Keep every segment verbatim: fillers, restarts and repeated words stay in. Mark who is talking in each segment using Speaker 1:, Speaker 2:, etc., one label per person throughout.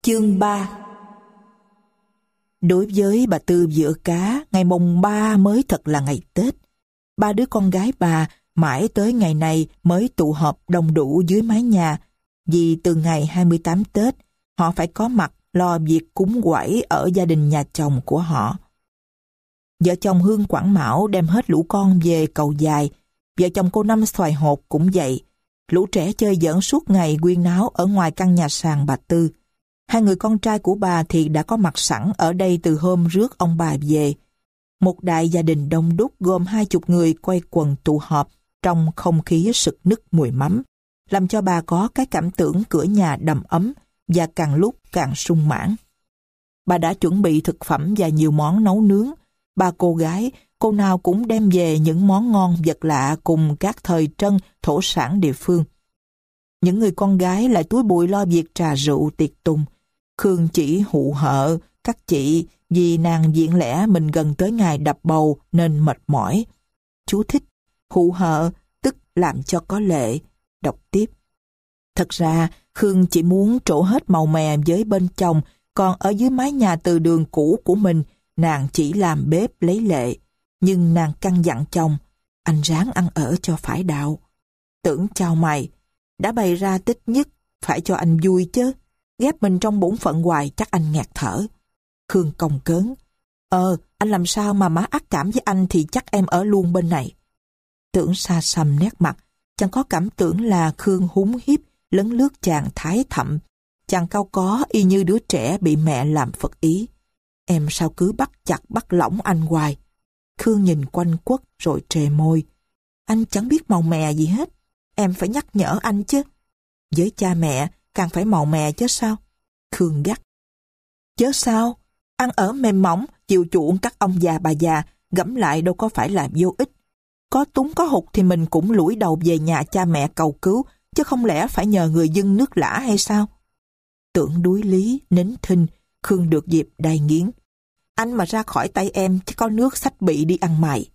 Speaker 1: Chương ba. Đối với bà Tư Vựa Cá, ngày mùng ba mới thật là ngày Tết. Ba đứa con gái bà mãi tới ngày này mới tụ họp đông đủ dưới mái nhà, vì từ ngày hai mươi tám Tết, họ phải có mặt lo việc cúng quẩy ở gia đình nhà chồng của họ. Vợ chồng Hương Quảng Mão đem hết lũ con về Cầu Dài. Vợ chồng cô Năm Xoài Hột cũng vậy. Lũ trẻ chơi giỡn suốt ngày quyên náo ở ngoài căn nhà sàn bà Tư. Hai người con trai của bà thì đã có mặt sẵn ở đây từ hôm rước ông bà về. Một đại gia đình đông đúc gồm hai chục người quay quần tụ họp trong không khí sực nức mùi mắm, làm cho bà có cái cảm tưởng cửa nhà đầm ấm và càng lúc càng sung mãn. Bà đã chuẩn bị thực phẩm và nhiều món nấu nướng. Ba cô gái, cô nào cũng đem về những món ngon vật lạ cùng các thời trân thổ sản địa phương. Những người con gái lại túi bụi lo việc trà rượu tiệc tùng. Khương chỉ hụ hợ các chị vì nàng diện lẽ mình gần tới ngày đập bầu nên mệt mỏi. Chú thích: hụ hợ tức làm cho có lệ. Đọc tiếp. Thật ra Khương chỉ muốn trổ hết màu mè với bên chồng, còn ở dưới mái nhà từ đường cũ của mình nàng chỉ làm bếp lấy lệ. Nhưng nàng căn dặn chồng: anh ráng ăn ở cho phải đạo. Tưởng chào mày, đã bày ra tích nhất, phải cho anh vui chứ. Ghép mình trong bổn phận hoài chắc anh ngạt thở. Khương còng cớn: Ờ, anh làm sao mà má ác cảm với anh thì chắc em ở luôn bên này. Tưởng xa xăm nét mặt, chàng có cảm tưởng là Khương húng hiếp, lấn lướt chàng thái thậm. Chàng cau có y như đứa trẻ bị mẹ làm phật ý. Em sao cứ bắt chặt bắt lỏng anh hoài. Khương nhìn quanh quất rồi trề môi. Anh chẳng biết màu mè gì hết. Em phải nhắc nhở anh chứ. Với cha mẹ càng phải màu mè chứ sao. Khương gắt. Chứ sao? Ăn ở mềm mỏng, chiều chuộng các ông già bà già, gẫm lại đâu có phải là vô ích. Có túng có hụt thì mình cũng lủi đầu về nhà cha mẹ cầu cứu, chứ không lẽ phải nhờ người dưng nước lã hay sao? Tưởng đuối lý, nín thinh, Khương được dịp đay nghiến. Anh mà ra khỏi tay em chứ có nước xách bị đi ăn mày.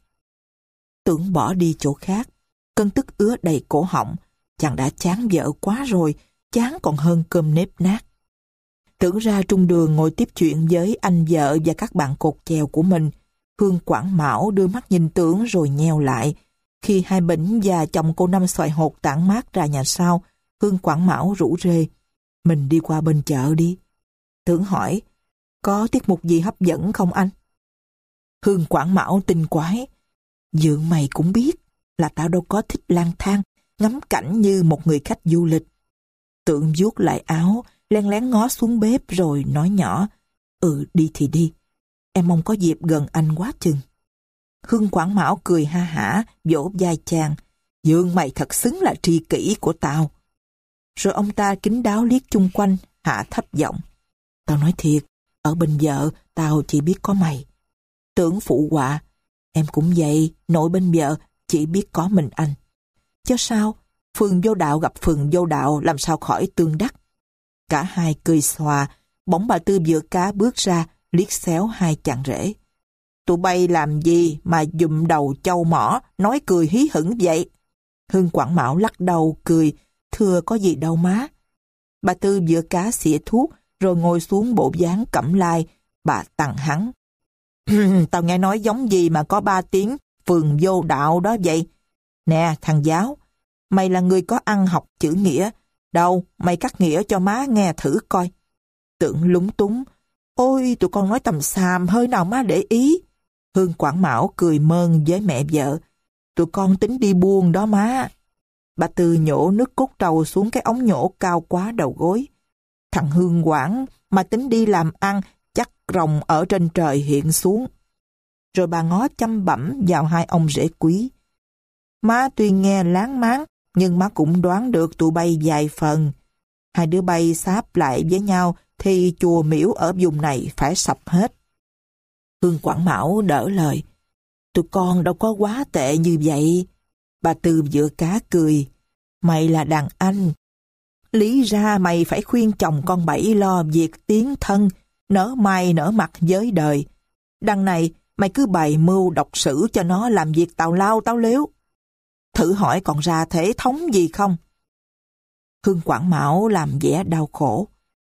Speaker 1: Tưởng bỏ đi chỗ khác, cơn tức ứa đầy cổ họng. Chàng đã chán vợ quá rồi, chán còn hơn cơm nếp nát. Tưởng ra trung đường ngồi tiếp chuyện với anh vợ và các bạn cột chèo của mình. Hương Quảng Mão đưa mắt nhìn Tưởng rồi nheo lại. Khi hai Bỉnh và chồng cô Năm Xoài Hột tản mát ra nhà sau, Hương Quảng Mão rủ rê: mình đi qua bên chợ đi. Tưởng hỏi: có tiết mục gì hấp dẫn không anh? Hương Quảng Mão tinh quái: dượng mày cũng biết là tao đâu có thích lang thang ngắm cảnh như một người khách du lịch. Tưởng vuốt lại áo, len lén ngó xuống bếp rồi nói nhỏ: ừ, đi thì đi. Em mong có dịp gần anh quá chừng. Hương Quảng Mão cười ha hả, vỗ vai chàng: dượng mày thật xứng là tri kỷ của tao. Rồi ông ta kín đáo liếc chung quanh, hạ thấp giọng: tao nói thiệt, ở bên vợ tao chỉ biết có mày. Tưởng phụ họa: em cũng vậy, nội bên vợ chỉ biết có mình anh. Chứ sao, phường vô đạo gặp phường vô đạo làm sao khỏi tương đắc. Cả hai cười xòa, bỗng bà Tư Vựa Cá bước ra, liếc xéo hai chàng rể. Tụi bay làm gì mà dụm đầu châu mỏ, nói cười hí hửng vậy? Hương Quảng Mão lắc đầu cười: thưa có gì đâu má. Bà Tư Vựa Cá xỉa thuốc rồi ngồi xuống bộ dáng cẩm lai. Bà tằng hắn: tao nghe nói giống gì mà có ba tiếng phường vô đạo đó vậy? Nè thằng giáo, mày là người có ăn học chữ nghĩa. Đâu, mày cắt nghĩa cho má nghe thử coi. Tưởng lúng túng: ôi tụi con nói tầm xàm, hơi nào má để ý. Hương Quảng Mão cười mơn với mẹ vợ: tụi con tính đi buôn đó má. Bà Tư nhổ nước cốt trầu xuống cái ống nhổ cao quá đầu gối. Thằng Hương Quảng mà tính đi làm ăn chắc rồng ở trên trời hiện xuống. Rồi bà ngó chăm bẩm vào hai ông rể quý. Má tuy nghe láng máng, nhưng má cũng đoán được tụi bay vài phần. Hai đứa bay sáp lại với nhau thì chùa miễu ở vùng này phải sập hết. Hương Quảng Mão đỡ lời: tụi con đâu có quá tệ như vậy. Bà Tư Vựa Cá cười: mày là đàn anh, lý ra mày phải khuyên chồng con Bảy lo việc tiến thân, nở mai nở mặt với đời. Đằng này mày cứ bày mưu độc sử cho nó làm việc tào lao táo lếu. Thử hỏi còn ra thể thống gì không? Hương Quảng Mão làm vẻ đau khổ: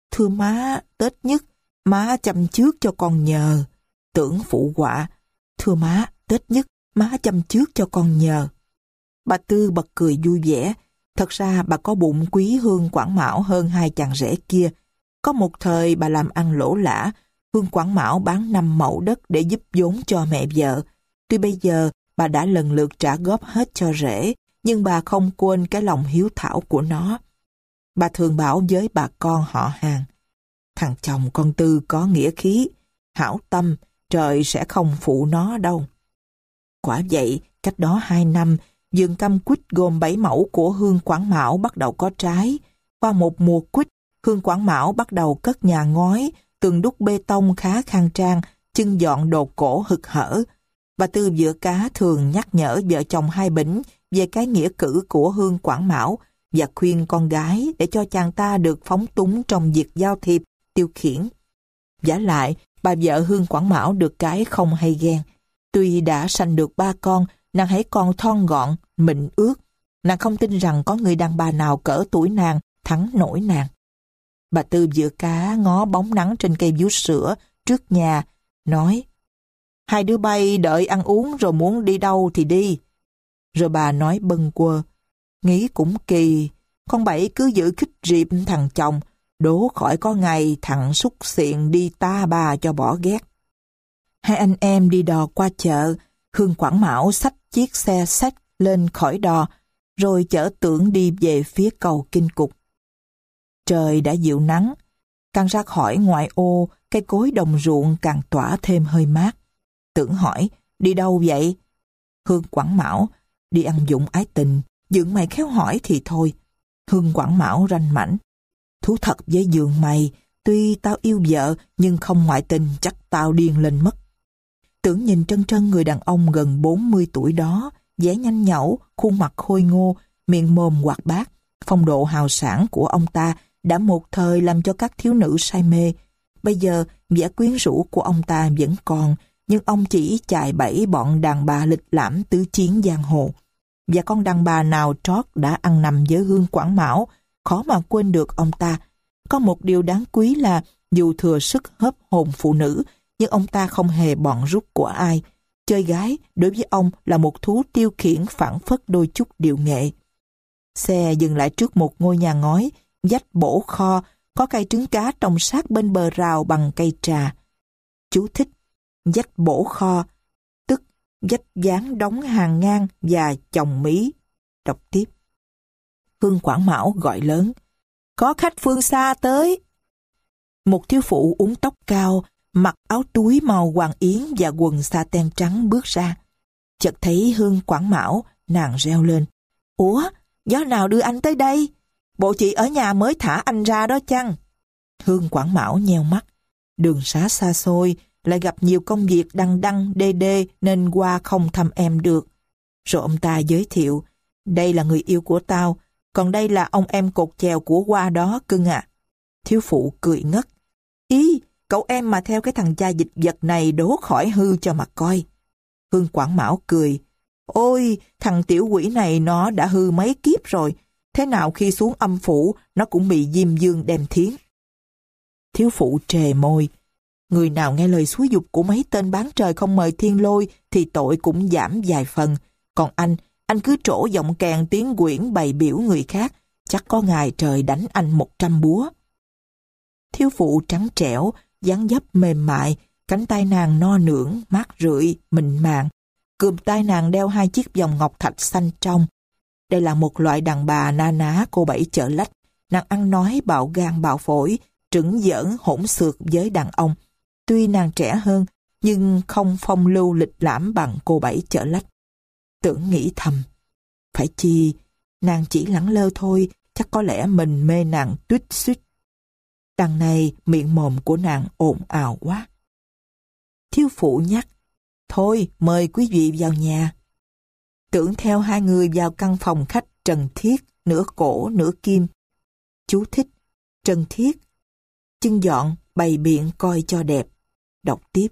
Speaker 1: Thưa má, Tết nhất, má chăm trước cho con nhờ. Tưởng phụ họa. Thưa má, Tết nhất, má chăm trước cho con nhờ. Bà Tư bật cười vui vẻ. Thật ra bà có bụng quý Hương Quảng Mão hơn hai chàng rể kia. Có một thời bà làm ăn lỗ lã, Hương Quảng Mão bán năm mẫu đất để giúp vốn cho mẹ vợ. Tuy bây giờ bà đã lần lượt trả góp hết cho rể, nhưng bà không quên cái lòng hiếu thảo của nó. Bà thường bảo với bà con họ hàng, thằng chồng con Tư có nghĩa khí, hảo tâm, trời sẽ không phụ nó đâu. Quả vậy, cách đó hai năm, vườn cam quýt gồm bảy mẫu của Hương Quảng Mão bắt đầu có trái. Qua một mùa quýt, Hương Quảng Mão bắt đầu cất nhà ngói, tường đúc bê tông khá khang trang, chân dọn đồ cổ hực hở. Bà Tư Vựa Cá thường nhắc nhở vợ chồng hai Bỉnh về cái nghĩa cử của Hương Quảng Mão và khuyên con gái để cho chàng ta được phóng túng trong việc giao thiệp, tiêu khiển. Vả lại, bà vợ Hương Quảng Mão được cái không hay ghen. Tuy đã sanh được ba con, nàng hãy còn thon gọn, mịn ước. Nàng không tin rằng có người đàn bà nào cỡ tuổi nàng thắng nổi nàng. Bà Tư Vựa Cá ngó bóng nắng trên cây vú sữa trước nhà, nói: hai đứa bay đợi ăn uống rồi muốn đi đâu thì đi. Rồi bà nói bâng quơ: nghĩ cũng kỳ, con Bảy cứ giữ khích riệp thằng chồng, đố khỏi có ngày thằng xúc xiện đi ta bà cho bỏ ghét. Hai anh em đi đò qua chợ, Hương Quảng Mão xách chiếc xe xách lên khỏi đò, rồi chở Tưởng đi về phía cầu Kinh Cục. Trời đã dịu nắng, càng ra khỏi ngoại ô, cây cối đồng ruộng càng tỏa thêm hơi mát. Tưởng hỏi: đi đâu vậy? Hương Quảng Mão: đi ăn dụng ái tình, dượng mày khéo hỏi thì thôi. Hương Quảng Mão ranh mãnh: thú thật với dượng mày, tuy tao yêu vợ nhưng không ngoại tình chắc tao điên lên mất. Tưởng nhìn trân trân người đàn ông gần bốn mươi tuổi đó, vẻ nhanh nhẩu, khuôn mặt khôi ngô, miệng mồm hoạt bát. Phong độ hào sảng của ông ta đã một thời làm cho các thiếu nữ say mê. Bây giờ vẻ quyến rũ của ông ta vẫn còn, nhưng ông chỉ chài bẫy bọn đàn bà lịch lãm tứ chiến giang hồ. Và con đàn bà nào trót đã ăn nằm với Hương Quảng Mão, khó mà quên được ông ta. Có một điều đáng quý là dù thừa sức hớp hồn phụ nữ, nhưng ông ta không hề bọn rút của ai. Chơi gái đối với ông là một thú tiêu khiển phảng phất đôi chút điệu nghệ. Xe dừng lại trước một ngôi nhà ngói, vách bổ kho, có cây trứng cá trồng sát bên bờ rào bằng cây trà. Chú thích: vách bổ kho, tức vách dán đóng hàng ngang và chồng mí. Đọc tiếp. Hương Quảng Mão gọi lớn: có khách phương xa tới. Một thiếu phụ uốn tóc cao, mặc áo túi màu hoàng yến và quần sa ten trắng bước ra. Chợt thấy Hương Quảng Mão, nàng reo lên: ủa, gió nào đưa anh tới đây? Bộ chị ở nhà mới thả anh ra đó chăng? Hương Quảng Mão nheo mắt. Đường xá xa xôi, lại gặp nhiều công việc đăng đăng đê đê nên qua không thăm em được. Rồi ông ta giới thiệu: đây là người yêu của tao, còn đây là ông em cột chèo của Hoa đó cưng ạ. À. Thiếu phụ cười ngất: ý, cậu em mà theo cái thằng cha dịch vật này đố khỏi hư cho mà coi. Hương Quảng Mão cười: ôi, thằng tiểu quỷ này nó đã hư mấy kiếp rồi, thế nào khi xuống âm phủ nó cũng bị Diêm Dương đem thiến. Thiếu phụ trề môi: người nào nghe lời xúi giục của mấy tên bán trời không mời thiên lôi thì tội cũng giảm vài phần. Còn anh, anh cứ trổ giọng kèn tiếng quyển bày biểu người khác, chắc có ngày trời đánh anh một trăm búa. Thiếu phụ trắng trẻo, dáng dấp mềm mại, cánh tay nàng no nưởng, mát rượi, mịn màng. Cườm tay nàng đeo hai chiếc vòng ngọc thạch xanh trong. Đây là một loại đàn bà na ná cô Bảy Chợ Lách. Nàng ăn nói bạo gan bạo phổi, trứng giỡn hỗn xược với đàn ông. Tuy nàng trẻ hơn, nhưng không phong lưu lịch lãm bằng cô Bảy Chợ Lách. Tưởng nghĩ thầm: phải chi, nàng chỉ lẳng lơ thôi, chắc có lẽ mình mê nàng tuýt suýt. Đằng này miệng mồm của nàng ồn ào quá. Thiếu phụ nhắc: thôi mời quý vị vào nhà. Tưởng theo hai người vào căn phòng khách trần thiết, nửa cổ nửa kim. Chú thích: trần thiết, chân dọn bày biện coi cho đẹp. Đọc tiếp.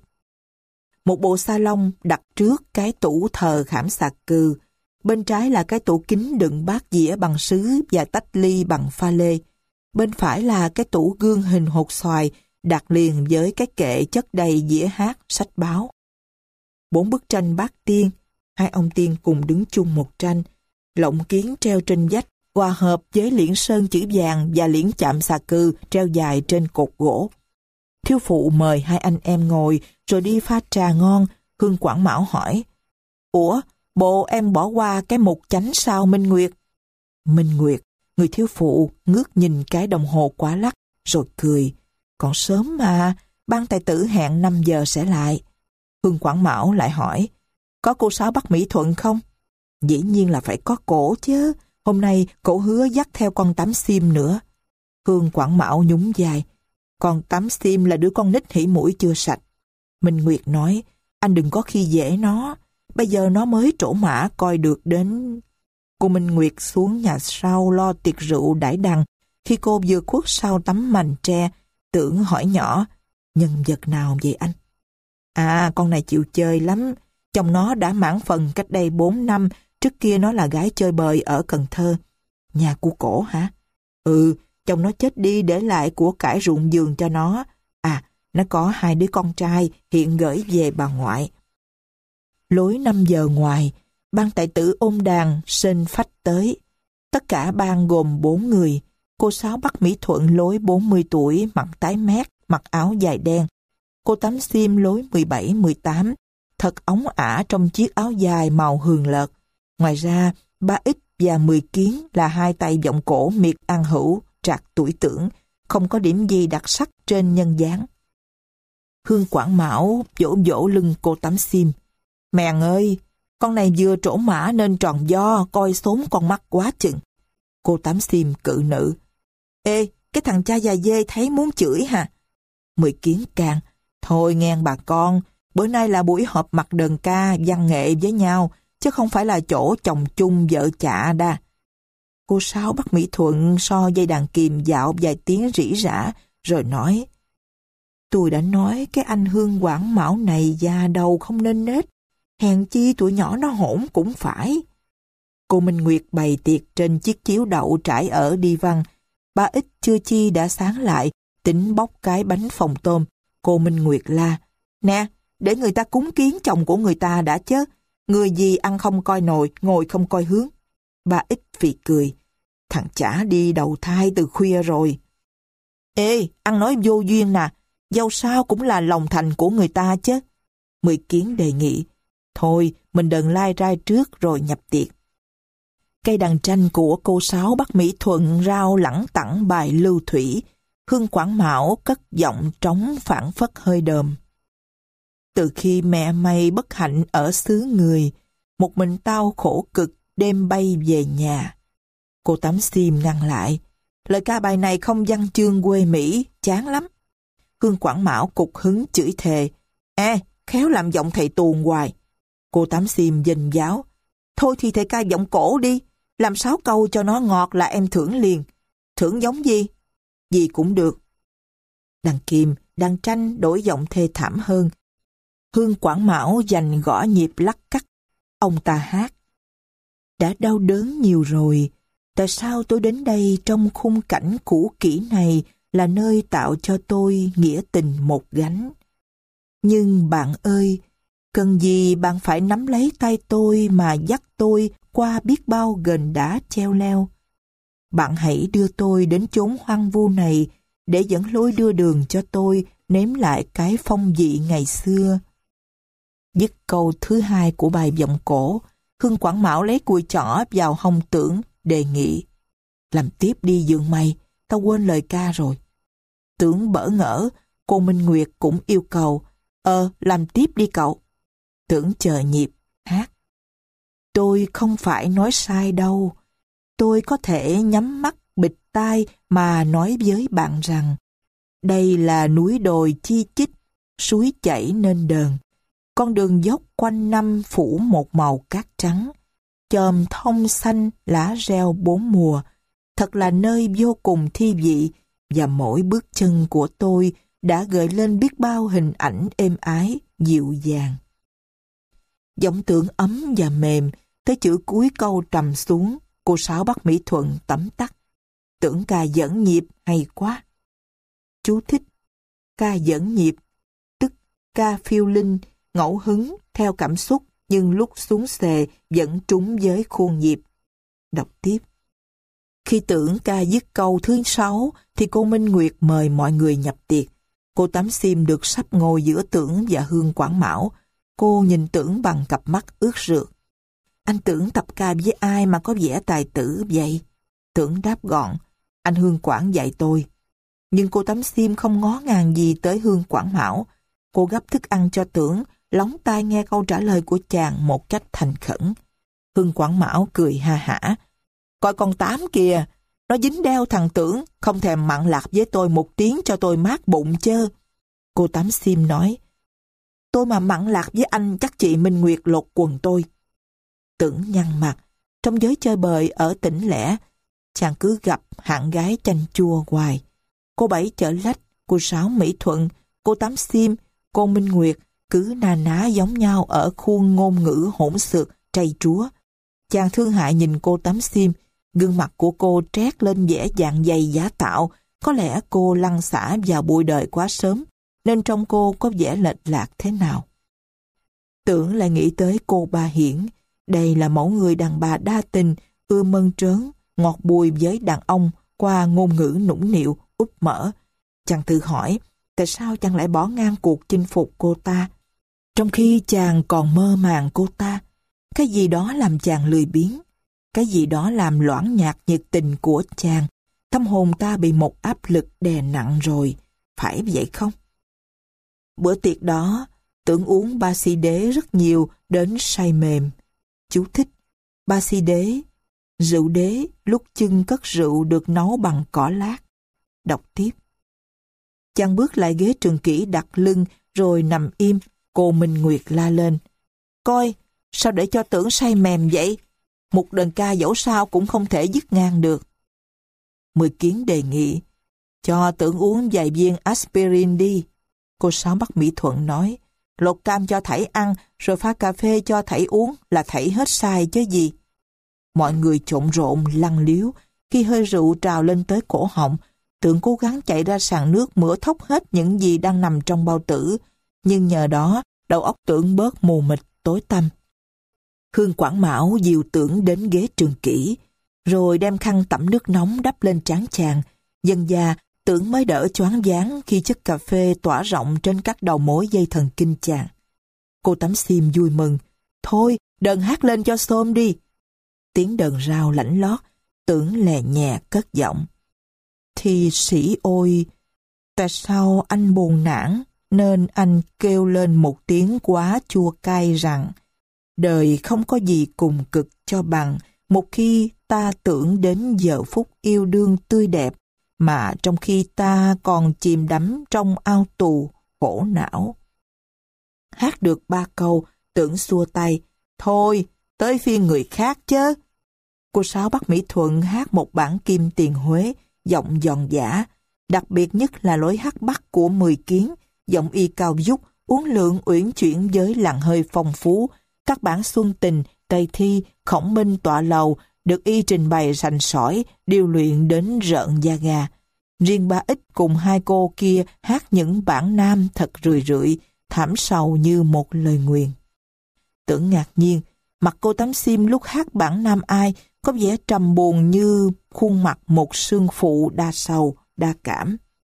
Speaker 1: Một bộ salon đặt trước cái tủ thờ khảm xà cừ. Bên trái là cái tủ kính đựng bát dĩa bằng sứ và tách ly bằng pha lê. Bên phải là cái tủ gương hình hột xoài đặt liền với cái kệ chất đầy dĩa hát, sách báo. Bốn bức tranh bát tiên, hai ông tiên cùng đứng chung một tranh, lộng kiến treo trên vách, hòa hợp với liễn sơn chữ vàng và liễn chạm xà cừ treo dài trên cột gỗ. Thiếu phụ mời hai anh em ngồi rồi đi pha trà ngon. Hương Quảng Mão hỏi: Ủa, bộ em bỏ qua cái mục chánh sao Minh Nguyệt? Minh Nguyệt, người thiếu phụ ngước nhìn cái đồng hồ quả lắc rồi cười: Còn sớm mà, ban tài tử hẹn năm giờ sẽ lại. Hương Quảng Mão lại hỏi: Có cô Sáu Bắc Mỹ Thuận không? Dĩ nhiên là phải có cổ chứ. Hôm nay cổ hứa dắt theo con Tám Sim nữa. Hương Quảng Mão nhún vai: Con Tám Sim là đứa con nít hỉ mũi chưa sạch. Minh Nguyệt nói: Anh đừng có khi dễ nó. Bây giờ nó mới trổ mã coi được đến... Cô Minh Nguyệt xuống nhà sau lo tiệc rượu đãi đằng. Khi cô vừa khuất sau tấm mành tre, Tưởng hỏi nhỏ: Nhân vật nào vậy anh? À, con này chịu chơi lắm. Chồng nó đã mãn phần cách đây bốn năm. Trước kia nó là gái chơi bời ở Cần Thơ. Nhà của cổ hả? Ừ, chồng nó chết đi để lại của cải ruộng vườn cho nó. À, nó có hai đứa con trai hiện gửi về bà ngoại. Lối năm giờ ngoài, ban tài tử ôm đàn sên phách tới. Tất cả ban gồm bốn người. Cô Sáu Bắc Mỹ Thuận lối bốn mươi tuổi, mặt tái mét, mặc áo dài đen. Cô Tám Sim lối mười bảy mười tám, thật óng ả trong chiếc áo dài màu hường lợt. Ngoài ra, ba X và mười Kiến là hai tay vọng cổ miệt an hữu, trạc tuổi Tưởng, không có điểm gì đặc sắc trên nhân dáng. Hương Quảng Mão vỗ vỗ lưng cô Tám Sim: Mèn ơi, con này vừa trổ mã nên tròn do, coi xốn con mắt quá chừng. Cô Tám Sim cự nữ: Ê, cái thằng cha già dê thấy muốn chửi hả? Mười Kiến càng: Thôi ngang bà con, bữa nay là buổi họp mặt đờn ca, văn nghệ với nhau, chứ không phải là chỗ chồng chung vợ chạ đa. Cô Sáu Bắc Mỹ Thuận so dây đàn kìm dạo vài tiếng rỉ rả, rồi nói: Tôi đã nói cái anh Hương Quảng Mão này già đầu không nên nết, hèn chi tụi nhỏ nó hỗn cũng phải. Cô Minh Nguyệt bày tiệc trên chiếc chiếu đậu trải ở đi văn. Ba X chưa chi đã sáng lại, tính bóc cái bánh phồng tôm. Cô Minh Nguyệt la: Nè, để người ta cúng kiến chồng của người ta đã chứ. Người gì ăn không coi nồi, ngồi không coi hướng. Ba X phì cười: Thằng chả đi đầu thai từ khuya rồi. Ê, ăn nói vô duyên nè, dâu sao cũng là lòng thành của người ta chứ. Mười Kiến đề nghị: Thôi, mình đừng lai rai trước rồi nhập tiệc. Cây đàn tranh của cô Sáu Bắc Mỹ Thuận rao lẳng tẳng bài Lưu Thủy. Hương Quảng Mão cất giọng trống phảng phất hơi đờm: Từ khi mẹ mày bất hạnh ở xứ người, một mình tao khổ cực đêm bay về nhà. Cô Tám Sim ngăn lại: Lời ca bài này không văn chương quê Mỹ, chán lắm. Hương Quảng Mão cục hứng chửi thề: Ê, khéo làm giọng thầy tuồng hoài. Cô Tám Sim giành giáo: Thôi thì thầy ca giọng cổ đi, làm sáu câu cho nó ngọt là em thưởng liền. Thưởng giống gì? Gì cũng được. Đàn kìm, đàn tranh đổi giọng thê thảm hơn. Hương Quảng Mão dành gõ nhịp lắc cắt. Ông ta hát: Đã đau đớn nhiều rồi, tại sao tôi đến đây trong khung cảnh cũ kỹ này là nơi tạo cho tôi nghĩa tình một gánh. Nhưng bạn ơi, cần gì bạn phải nắm lấy tay tôi mà dắt tôi qua biết bao gành đá treo leo. Bạn hãy đưa tôi đến chốn hoang vu này để dẫn lối đưa đường cho tôi nếm lại cái phong vị ngày xưa. Dứt câu thứ hai của bài vọng cổ, Hương Quảng Mão lấy cùi chỏ vào hông Tưởng, đề nghị: Làm tiếp đi dượng mày, tao quên lời ca rồi. Tưởng bỡ ngỡ, cô Minh Nguyệt cũng yêu cầu: Ờ, làm tiếp đi cậu. Tưởng chờ nhịp, hát: Tôi không phải nói sai đâu. Tôi có thể nhắm mắt bịt tai mà nói với bạn rằng đây là núi đồi chi chít, suối chảy nên đờn. Con đường dốc quanh năm phủ một màu cát trắng, chòm thông xanh lá reo bốn mùa. Thật là nơi vô cùng thi vị, và mỗi bước chân của tôi đã gợi lên biết bao hình ảnh êm ái, dịu dàng. Giọng Tưởng ấm và mềm, tới chữ cuối câu trầm xuống, cô Sáu Bắc Mỹ Thuận tấm tắc: Tưởng ca dẫn nhịp hay quá. Chú thích: ca dẫn nhịp, tức ca phiêu linh, ngẫu hứng, theo cảm xúc, nhưng lúc xuống xề vẫn trúng với khuôn nhịp. Đọc tiếp. Khi Tưởng ca dứt câu thứ sáu thì cô Minh Nguyệt mời mọi người nhập tiệc. Cô Tám Xiêm được sắp ngồi giữa Tưởng và Hương Quảng Mão. Cô nhìn Tưởng bằng cặp mắt ướt rượt. Anh Tưởng tập ca với ai mà có vẻ tài tử vậy? Tưởng đáp gọn: anh Hương Quảng dạy tôi. Nhưng cô Tám Xiêm không ngó ngàng gì tới Hương Quảng Mão. Cô gắp thức ăn cho Tưởng, lóng tai nghe câu trả lời của chàng một cách thành khẩn. Hương Quảng Mão cười ha hả: coi con Tám kìa, nó dính đeo thằng Tưởng, không thèm mặn lạt với tôi một tiếng cho tôi mát bụng chớ. Cô Tám Xiêm nói: tôi mà mặn lạt với anh chắc chị Minh Nguyệt lột quần tôi. Tưởng nhăn mặt. Trong giới chơi bời ở tỉnh lẻ, chàng cứ gặp hạng gái chanh chua hoài. Cô Bảy Chợ Lách, cô Sáu Mỹ Thuận, cô Tám Xiêm, cô Minh Nguyệt cứ na ná giống nhau ở khuôn ngôn ngữ hỗn xược, trầy trúa. Chàng thương hại nhìn cô Tám Xiêm, gương mặt của cô trét lên vẻ dạng dày giả tạo. Có lẽ cô lăn xả vào bụi đời quá sớm, nên trong cô có vẻ lệch lạc thế nào. Tưởng lại nghĩ tới cô Ba Hiển. Đây là mẫu người đàn bà đa tình, ưa mơn trớn, ngọt bùi với đàn ông qua ngôn ngữ nũng nịu, úp mở. Chàng tự hỏi, tại sao chàng lại bỏ ngang cuộc chinh phục cô ta, trong khi chàng còn mơ màng cô ta? Cái gì đó làm chàng lười biếng, cái gì đó làm loãng nhạt nhiệt tình của chàng. Tâm hồn ta bị một áp lực đè nặng rồi, phải vậy không? Bữa tiệc đó, Tưởng uống ba si đế rất nhiều đến say mềm. Chú thích: ba si đế, rượu đế lúc chưng cất rượu được nấu bằng cỏ lát. Đọc tiếp. Chàng bước lại ghế trường kỷ đặt lưng rồi nằm im. Cô Minh Nguyệt la lên: coi, sao để cho Tưởng say mềm vậy? Một đờn ca dẫu sao cũng không thể dứt ngang được. Mười Kiến đề nghị: cho Tưởng uống vài viên aspirin đi. Cô Sáu Bắc Mỹ Thuận nói: lột cam cho thảy ăn, rồi pha cà phê cho thảy uống là thảy hết sai chứ gì. Mọi người trộn rộn lăn liếu. Khi hơi rượu trào lên tới cổ họng, Tưởng cố gắng chạy ra sàn nước mửa thốc hết những gì đang nằm trong bao tử. Nhưng nhờ đó, đầu óc Tưởng bớt mù mịt, tối tăm. Hương Quảng Mão dìu Tưởng đến ghế trường kỷ, rồi đem khăn tẩm nước nóng đắp lên trán chàng. Dần dà, Tưởng mới đỡ choáng váng khi chất cà phê tỏa rộng trên các đầu mối dây thần kinh chàng. Cô Tám Xiêm vui mừng: thôi, đờn hát lên cho xôm đi. Tiếng đờn rao lãnh lót, Tưởng lè nhẹ cất giọng: thì sĩ ôi, tại sao anh buồn nản nên anh kêu lên một tiếng quá chua cay rằng đời không có gì cùng cực cho bằng một khi ta tưởng đến giờ phút yêu đương tươi đẹp, mà trong khi ta còn chìm đắm trong ao tù khổ não. Hát được ba câu, Tưởng xua tay: thôi, tới phiên người khác chớ. Cô Sáu Bắc Mỹ Thuận hát một bản Kim Tiền Huế, giọng giòn giã, đặc biệt nhất là lối hát Bắc của Mười Kiến, giọng y cao vút, uốn lượn uyển chuyển với làn hơi phong phú. Các bản Xuân Tình, Tây Thi, Khổng Minh tọa lầu được y trình bày sành sỏi, điêu luyện đến rợn da gà. Riêng Ba Ích cùng hai cô kia hát những bản nam thật rười rượi, thảm sầu như một lời nguyền. Tưởng ngạc nhiên, mặt cô Tám Xiêm lúc hát bản nam ai có vẻ trầm buồn như khuôn mặt một sương phụ đa sầu, đa cảm.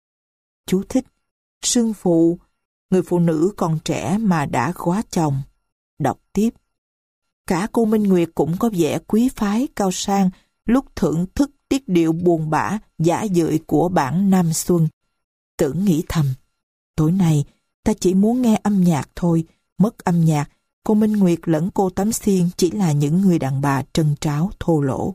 Speaker 1: Chú thích: sương phụ, người phụ nữ còn trẻ mà đã góa chồng. Đọc tiếp. Cả cô Minh Nguyệt cũng có vẻ quý phái cao sang lúc thưởng thức tiết điệu buồn bã, dã dợi của bản Nam Xuân. Tưởng nghĩ thầm, tối nay ta chỉ muốn nghe âm nhạc thôi, mất âm nhạc, cô Minh Nguyệt lẫn cô Tám Xiêm chỉ là những người đàn bà trân tráo thô lỗ.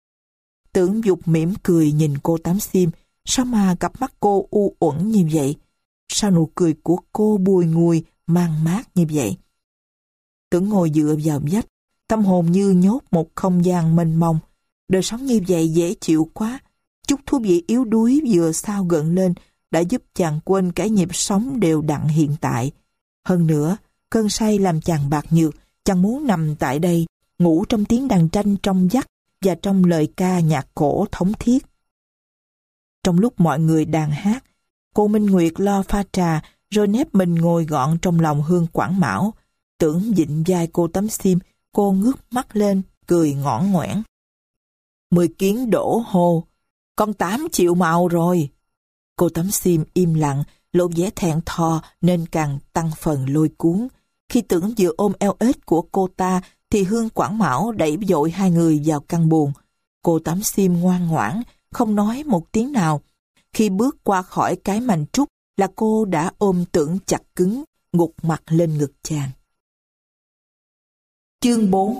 Speaker 1: Tưởng dục mỉm cười nhìn cô Tám Xiêm, sao mà cặp mắt cô u uẩn như vậy? Sao nụ cười của cô bùi ngùi, mang mát như vậy? Tưởng ngồi dựa vào vách, tâm hồn như nhốt một không gian mênh mông. Đời sống như vậy dễ chịu quá. Chút thú vị yếu đuối vừa sao gợn lên đã giúp chàng quên cái nhịp sống đều đặn hiện tại. Hơn nữa, cơn say làm chàng bạc nhược, chàng muốn nằm tại đây, ngủ trong tiếng đàn tranh trong vắt và trong lời ca nhạc cổ thống thiết. Trong lúc mọi người đàn hát, cô Minh Nguyệt lo pha trà rồi nép mình ngồi gọn trong lòng Hương Quảng Mão. Tưởng vịn vai cô Tám Xiêm, cô ngước mắt lên, cười ngõn ngoẻn. Mười kiến đổ hồ, con Tám chịu màu rồi. Cô Tám Xiêm im lặng, lộ vẻ thẹn thò nên càng tăng phần lôi cuốn. Khi Tưởng vừa ôm eo ếch của cô ta thì Hương Quảng Mão đẩy vội hai người vào căn buồng. Cô Tám Xiêm ngoan ngoãn, không nói một tiếng nào. Khi bước qua khỏi cái mành trúc là cô đã ôm Tưởng chặt cứng, gục mặt lên ngực chàng. Chương bốn.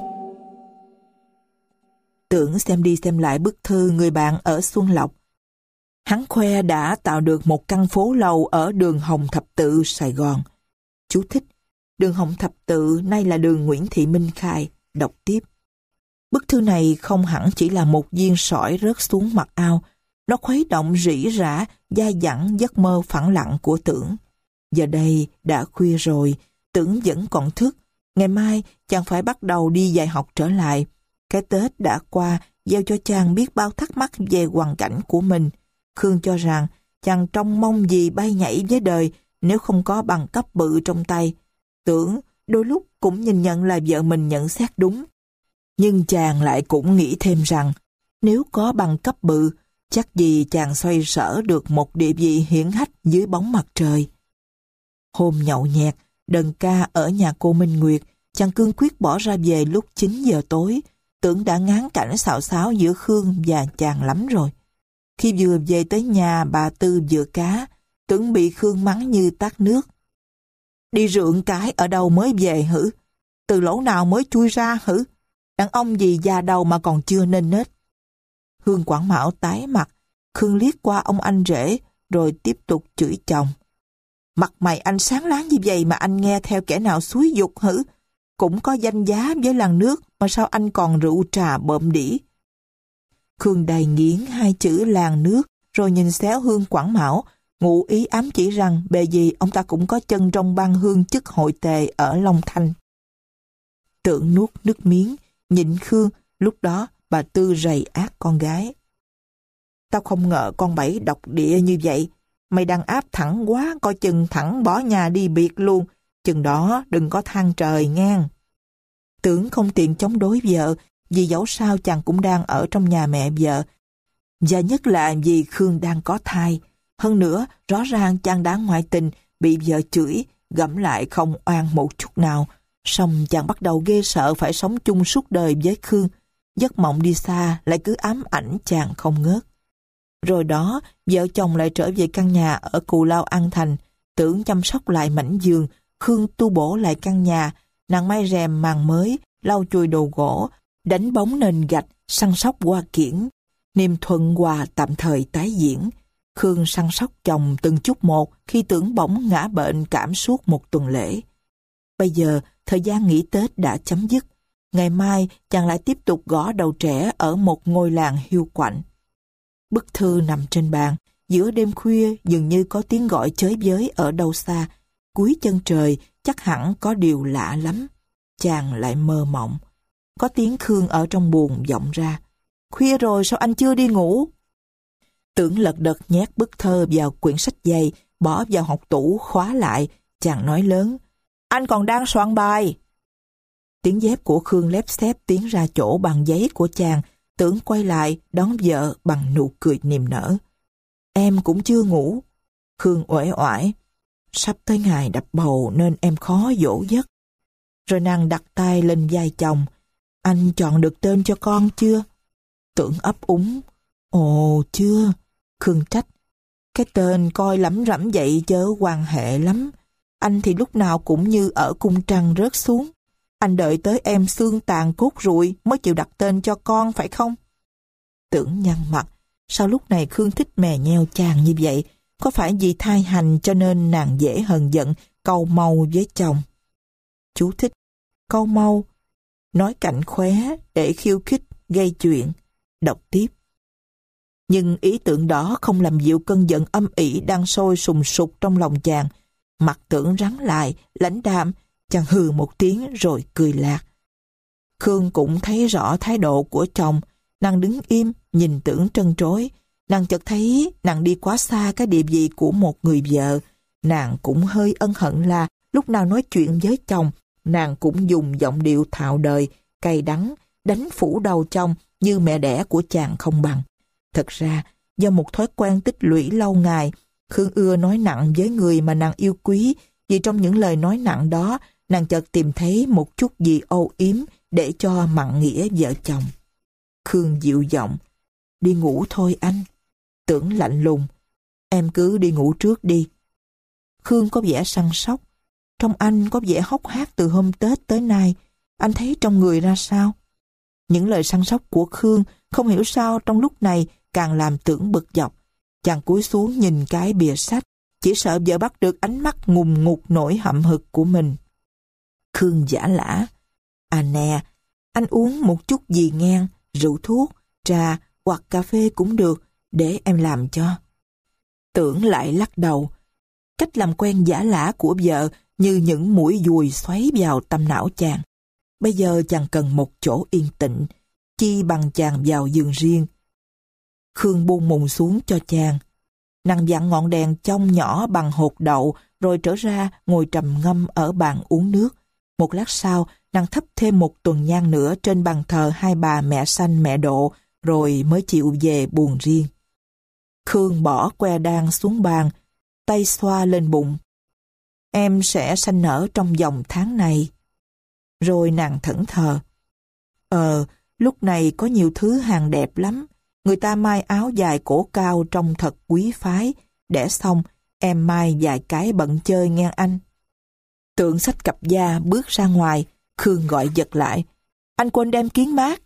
Speaker 1: Tưởng xem đi xem lại bức thư người bạn ở Xuân Lộc. Hắn khoe đã tạo được một căn phố lầu ở đường Hồng Thập Tự, Sài Gòn. Chú thích: đường Hồng Thập Tự nay là đường Nguyễn Thị Minh Khai. Đọc tiếp. Bức thư này không hẳn chỉ là một viên sỏi rớt xuống mặt ao. Nó khuấy động rỉ rả, dai dẳng giấc mơ phẳng lặng của Tưởng. Giờ đây đã khuya rồi, Tưởng vẫn còn thức. Ngày mai chàng phải bắt đầu đi dạy học trở lại. Cái Tết đã qua, gieo cho chàng biết bao thắc mắc về hoàn cảnh của mình. Khương cho rằng chàng trông mong gì bay nhảy với đời nếu không có bằng cấp bự trong tay. Tưởng đôi lúc cũng nhìn nhận là vợ mình nhận xét đúng. Nhưng chàng lại cũng nghĩ thêm rằng nếu có bằng cấp bự, chắc gì chàng xoay sở được một địa vị hiển hách dưới bóng mặt trời. Hôm nhậu nhẹt, đờn ca ở nhà cô Minh Nguyệt, chàng cương quyết bỏ ra về lúc chín giờ tối. Tưởng đã ngán cảnh xào xáo giữa Khương và chàng lắm rồi. Khi vừa về tới nhà bà Tư vựa cá, Tưởng bị Khương mắng như tát nước. Đi rượn cái ở đâu mới về hử? Từ lỗ nào mới chui ra hử? Đàn ông gì già đầu mà còn chưa nên nết. Hương Quảng Mão tái mặt, Khương liếc qua ông anh rể rồi tiếp tục chửi chồng. Mặt mày anh sáng láng như vậy mà anh nghe theo kẻ nào xúi giục hử? Cũng có danh giá với làng nước mà sao anh còn rượu trà bợm đĩ? Khương đầy nghiến hai chữ làng nước rồi nhìn xéo Hương Quảng Mão, ngụ ý ám chỉ rằng bề gì ông ta cũng có chân trong ban hương chức hội tề ở Long Thanh. Tưởng nuốt nước miếng, nhịn Khương. Lúc đó bà Tư rầy ác con gái. Tao không ngờ con Bảy độc địa như vậy. Mày đang áp thẳng quá, coi chừng thẳng bỏ nhà đi biệt luôn. Chừng đó đừng có than trời ngang. Tưởng không tiện chống đối vợ, vì dẫu sao chàng cũng đang ở trong nhà mẹ vợ. Và nhất là vì Khương đang có thai. Hơn nữa, rõ ràng chàng đã ngoại tình, bị vợ chửi, gẫm lại không oan một chút nào. Song chàng bắt đầu ghê sợ phải sống chung suốt đời với Khương. Giấc mộng đi xa lại cứ ám ảnh chàng không ngớt. Rồi đó, vợ chồng lại trở về căn nhà ở Cù Lao An Thành. Tưởng chăm sóc lại mảnh giường, Khương tu bổ lại căn nhà, nàng may rèm màn mới, lau chùi đồ gỗ, đánh bóng nền gạch, săn sóc hoa kiển. Niềm thuận hòa tạm thời tái diễn. Khương săn sóc chồng từng chút một khi Tưởng bỗng ngã bệnh cảm suốt một tuần lễ. Bây giờ, thời gian nghỉ Tết đã chấm dứt. Ngày mai, chàng lại tiếp tục gõ đầu trẻ ở một ngôi làng hiu quạnh. Bức thư nằm trên bàn. Giữa đêm khuya, dường như có tiếng gọi chới với ở đâu xa. Cuối chân trời, chắc hẳn có điều lạ lắm. Chàng lại mơ mộng. Có tiếng Khương ở trong buồng vọng ra. Khuya rồi sao anh chưa đi ngủ? Tưởng lật đật nhét bức thơ vào quyển sách dày, bỏ vào hộc tủ khóa lại. Chàng nói lớn. Anh còn đang soạn bài. Tiếng dép của Khương lép xép tiến ra chỗ bằng giấy của chàng. Tưởng quay lại đón vợ bằng nụ cười niềm nở. Em cũng chưa ngủ. Khương uể oải. Sắp tới ngày đập bầu nên em khó dỗ giấc. Rồi nàng đặt tay lên vai chồng. Anh chọn được tên cho con chưa? Tưởng ấp úng. Ồ chưa. Khương trách. Cái tên coi lắm rẫm vậy chớ quan hệ lắm. Anh thì lúc nào cũng như ở cung trăng rớt xuống. Anh đợi tới em xương tàn cốt rụi mới chịu đặt tên cho con phải không? Tưởng nhăn mặt. Sao lúc này Khương thích mè nheo chàng như vậy? Có phải vì thai hành cho nên nàng dễ hờn giận, câu mâu với chồng? Chú thích. Câu mâu. Nói cảnh khóe để khiêu khích, gây chuyện. Đọc tiếp. Nhưng ý tưởng đó không làm dịu cơn giận âm ỉ đang sôi sùng sục trong lòng chàng. Mặt Tưởng rắn lại, lãnh đạm, chàng hừ một tiếng rồi cười lạc. Khương cũng thấy rõ thái độ của chồng, nàng đứng im, nhìn Tưởng trân trối. Nàng chợt thấy nàng đi quá xa cái địa vị của một người vợ. Nàng cũng hơi ân hận là lúc nào nói chuyện với chồng, nàng cũng dùng giọng điệu thạo đời, cay đắng, đánh phủ đầu chồng như mẹ đẻ của chàng không bằng. Thật ra, do một thói quen tích lũy lâu ngày, Khương ưa nói nặng với người mà nàng yêu quý, vì trong những lời nói nặng đó, nàng chợt tìm thấy một chút gì âu yếm để cho mặn nghĩa vợ chồng. Khương dịu giọng, đi ngủ thôi anh. Tưởng lạnh lùng, em cứ đi ngủ trước đi. Khương có vẻ săn sóc. Trong anh có vẻ hốc hác từ hôm Tết tới nay. Anh thấy trong người ra sao? Những lời săn sóc của Khương không hiểu sao trong lúc này càng làm Tưởng bực dọc. Chàng cúi xuống nhìn cái bìa sách, chỉ sợ vợ bắt được ánh mắt ngùng ngục nổi hậm hực của mình. Khương giả lả, à nè, anh uống một chút gì ngang, rượu thuốc, trà hoặc cà phê cũng được, để em làm cho. Tưởng lại lắc đầu. Cách làm quen giả lả của vợ như những mũi dùi xoáy vào tâm não chàng. Bây giờ chàng cần một chỗ yên tĩnh, chi bằng chàng vào giường riêng. Khương buông mùng xuống cho chàng. Nàng vặn ngọn đèn chông nhỏ bằng hột đậu, rồi trở ra ngồi trầm ngâm ở bàn uống nước. Một lát sau, nàng thắp thêm một tuần nhang nữa trên bàn thờ hai bà mẹ Sanh mẹ Độ, rồi mới chịu về buồng riêng. Khương bỏ que đan xuống bàn, tay xoa lên bụng. Em sẽ sanh nở trong vòng tháng này. Rồi nàng thẫn thờ. Ờ, lúc này có nhiều thứ hàng đẹp lắm. Người ta may áo dài cổ cao trông thật quý phái. Đẻ xong, em may vài cái bận chơi nghe anh. Tưởng xách cặp da bước ra ngoài. Khương gọi giật lại. Anh quên đem kiến mát.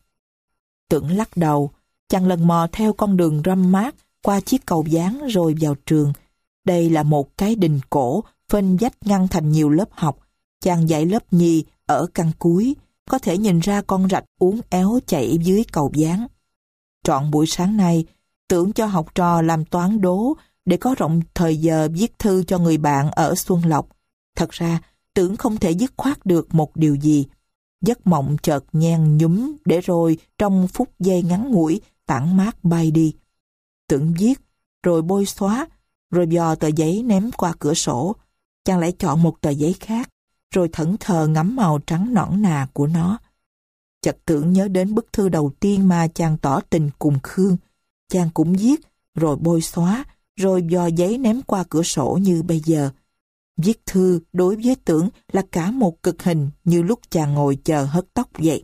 Speaker 1: Tưởng lắc đầu. Chàng lần mò theo con đường râm mát qua chiếc cầu dáng rồi vào trường. Đây là một cái đình cổ phên vách ngăn thành nhiều lớp học. Chàng dạy lớp nhì ở căn cuối, có thể nhìn ra con rạch uốn éo chảy dưới cầu dáng. Trọn buổi sáng nay, Tưởng cho học trò làm toán đố để có rộng thời giờ viết thư cho người bạn ở Xuân Lộc. Thật ra, Tưởng không thể dứt khoát được một điều gì. Giấc mộng chợt nhen nhúm để rồi trong phút giây ngắn ngủi tản mát bay đi. Tưởng viết, rồi bôi xóa, rồi dò tờ giấy ném qua cửa sổ. Chàng lại chọn một tờ giấy khác, rồi thẫn thờ ngắm màu trắng nõn nà của nó. Chợt Tưởng nhớ đến bức thư đầu tiên mà chàng tỏ tình cùng Khương. Chàng cũng viết, rồi bôi xóa, rồi dò giấy ném qua cửa sổ như bây giờ. Viết thư đối với Tưởng là cả một cực hình như lúc chàng ngồi chờ hớt tóc vậy.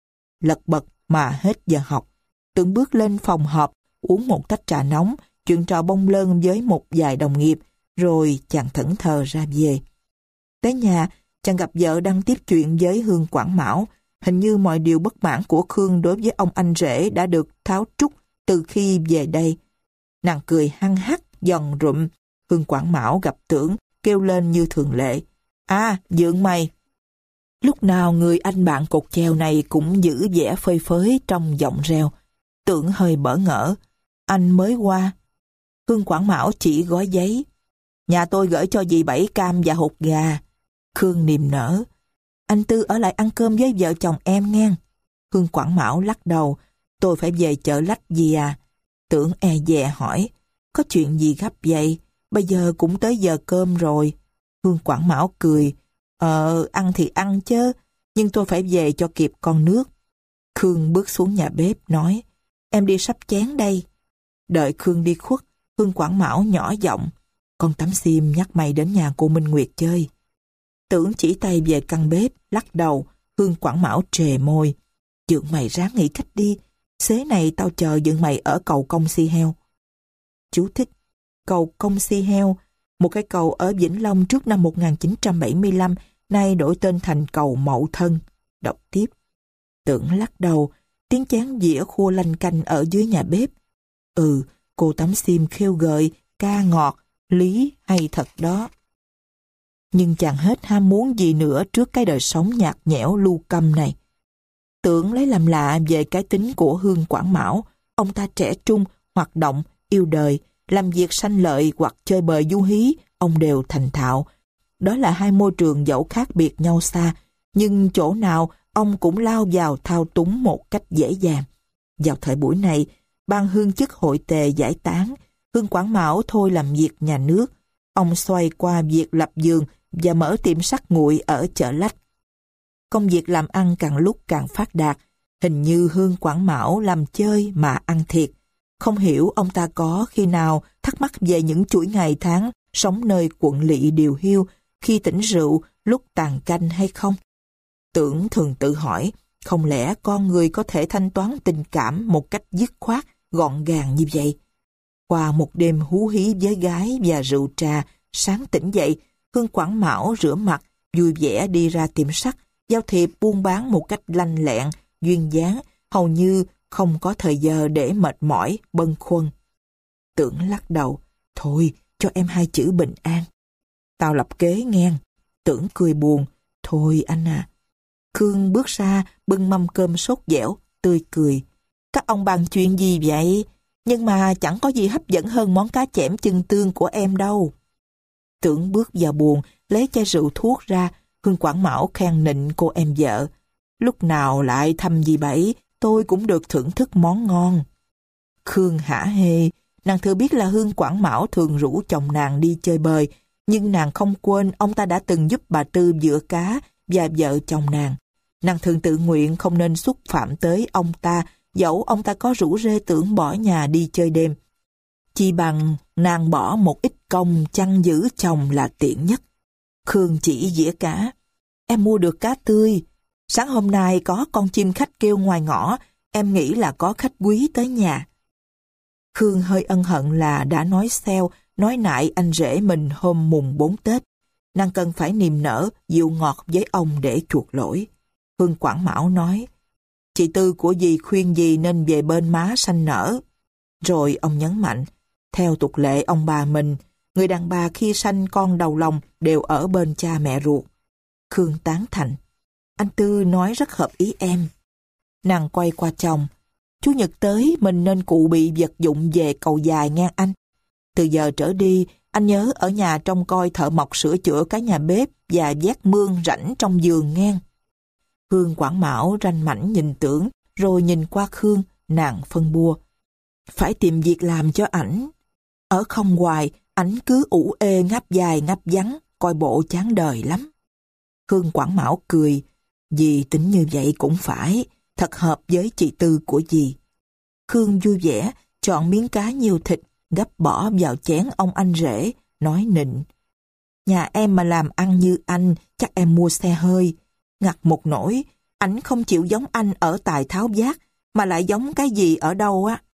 Speaker 1: Lật bật mà hết giờ học, Tưởng bước lên phòng họp, uống một tách trà nóng, chuyện trò bông lơn với một vài đồng nghiệp, rồi chàng thẫn thờ ra về. Tới nhà, chàng gặp vợ đang tiếp chuyện với Hương Quảng Mão. Hình như mọi điều bất mãn của Khương đối với ông anh rể đã được tháo trút từ khi về đây. Nàng cười hăng hắc, giòn rụm. Hương Quảng Mão gặp Tưởng, kêu lên như thường lệ. À, Dượng mày! Lúc nào người anh bạn cột chèo này cũng giữ vẻ phơi phới trong giọng reo. Tưởng hơi bỡ ngỡ. Anh mới qua. Hương Quảng Mão chỉ gói giấy. Nhà tôi gửi cho dì bảy cam và hột gà. Khương niềm nở. Anh Tư ở lại ăn cơm với vợ chồng em nghe. Hương Quảng Mão lắc đầu. Tôi phải về chợ lách gì à? Tưởng e dè hỏi. Có chuyện gì gấp vậy? Bây giờ cũng tới giờ cơm rồi. Hương Quảng Mão cười. Ờ, ăn thì ăn chứ, nhưng tôi phải về cho kịp con nước. Khương bước xuống nhà bếp nói. Em đi sắp chén đây. Đợi Khương đi khuất, Hương Quảng Mão nhỏ giọng. Con Tám Xiêm nhắc mày đến nhà cô Minh Nguyệt chơi. Tưởng chỉ tay về căn bếp, lắc đầu. Hương Quảng Mão trề môi. Dượng mày ráng nghĩ cách đi. Xế này tao chờ dượng mày ở cầu Công Si Heo. Chú thích. Cầu Công Si Heo, một cái cầu ở Vĩnh Long trước năm một nghìn chín trăm bảy mươi lăm, nay đổi tên thành cầu Mậu Thân. Đọc tiếp. Tưởng lắc đầu, tiếng chén dĩa khua lanh canh ở dưới nhà bếp. Ừ, cô Tám Xiêm khêu gợi, ca ngọt, lý hay thật đó. Nhưng chàng hết ham muốn gì nữa trước cái đời sống nhạt nhẽo lu căm này. Tưởng lấy làm lạ về cái tính của Hương Quảng Mão. Ông ta trẻ trung, hoạt động, yêu đời, làm việc sanh lợi hoặc chơi bời du hí, ông đều thành thạo. Đó là hai môi trường dẫu khác biệt nhau xa, nhưng chỗ nào ông cũng lao vào thao túng một cách dễ dàng. Vào thời buổi này, ban hương chức hội tề giải tán, Hương Quảng Mão thôi làm việc nhà nước. Ông xoay qua việc lập giường và mở tiệm sắt nguội ở chợ Lách. Công việc làm ăn càng lúc càng phát đạt. Hình như Hương Quảng Mão làm chơi mà ăn thiệt. Không hiểu ông ta có khi nào thắc mắc về những chuỗi ngày tháng sống nơi quận lỵ điều hiu, khi tỉnh rượu, lúc tàn canh hay không? Tưởng thường tự hỏi, không lẽ con người có thể thanh toán tình cảm một cách dứt khoát, gọn gàng như vậy? Qua một đêm hú hí với gái và rượu trà, sáng tỉnh dậy, Hương Quảng Mão rửa mặt, vui vẻ đi ra tiệm sắt, giao thiệp buôn bán một cách lanh lẹn, duyên dáng, hầu như không có thời giờ để mệt mỏi, bâng khuâng. Tưởng lắc đầu, thôi, cho em hai chữ bình an. Tao lập kế ngang. Tưởng cười buồn, thôi anh à. Khương bước ra, bưng mâm cơm sốt dẻo, tươi cười. Các ông bàn chuyện gì vậy? Nhưng mà chẳng có gì hấp dẫn hơn món cá chẽm chưng tương của em đâu. Tưởng bước vào buồng, lấy chai rượu thuốc ra. Hương Quảng Mão khen nịnh cô em vợ. Lúc nào lại thăm dì Bảy, tôi cũng được thưởng thức món ngon. Khương hả hê, nàng thừa biết là Hương Quảng Mão thường rủ chồng nàng đi chơi bời, nhưng nàng không quên ông ta đã từng giúp bà Tư vựa cá và vợ chồng nàng. Nàng thường tự nguyện không nên xúc phạm tới ông ta, dẫu ông ta có rủ rê Tưởng bỏ nhà đi chơi đêm. Chỉ bằng nàng bỏ một ít công chăn giữ chồng là tiện nhất. Khương chỉ dĩa cá. Em mua được cá tươi. Sáng hôm nay có con chim khách kêu ngoài ngõ, em nghĩ là có khách quý tới nhà. Khương hơi ân hận là đã nói xeo, nói nại anh rể mình hôm mùng bốn Tết. Nàng cần phải niềm nở, dịu ngọt với ông để chuộc lỗi. Hương Quảng Mão nói, chị Tư của dì khuyên dì nên về bên má sanh nở. Rồi ông nhấn mạnh, theo tục lệ ông bà mình, người đàn bà khi sanh con đầu lòng đều ở bên cha mẹ ruột. Khương tán thành, anh Tư nói rất hợp ý em. Nàng quay qua chồng, Chủ nhật tới mình nên cụ bị vật dụng về cầu dài ngang anh. Từ giờ trở đi, anh nhớ ở nhà trông coi thợ mộc sửa chữa cái nhà bếp và vét mương rãnh trong vườn ngang. Hương Quảng Mão ranh mảnh nhìn Tưởng, rồi nhìn qua Khương, nàng phân bua. Phải tìm việc làm cho ảnh. Ở không hoài, ảnh cứ ủ ê ngáp dài ngáp vắng, coi bộ chán đời lắm. Hương Quảng Mão cười, dì tính như vậy cũng phải, thật hợp với chị Tư của dì. Khương vui vẻ, chọn miếng cá nhiều thịt, gắp bỏ vào chén ông anh rể, nói nịnh. Nhà em mà làm ăn như anh, chắc em mua xe hơi. Ngặt một nỗi, ảnh không chịu giống anh ở tài tháo vát, mà lại giống cái gì ở đâu á.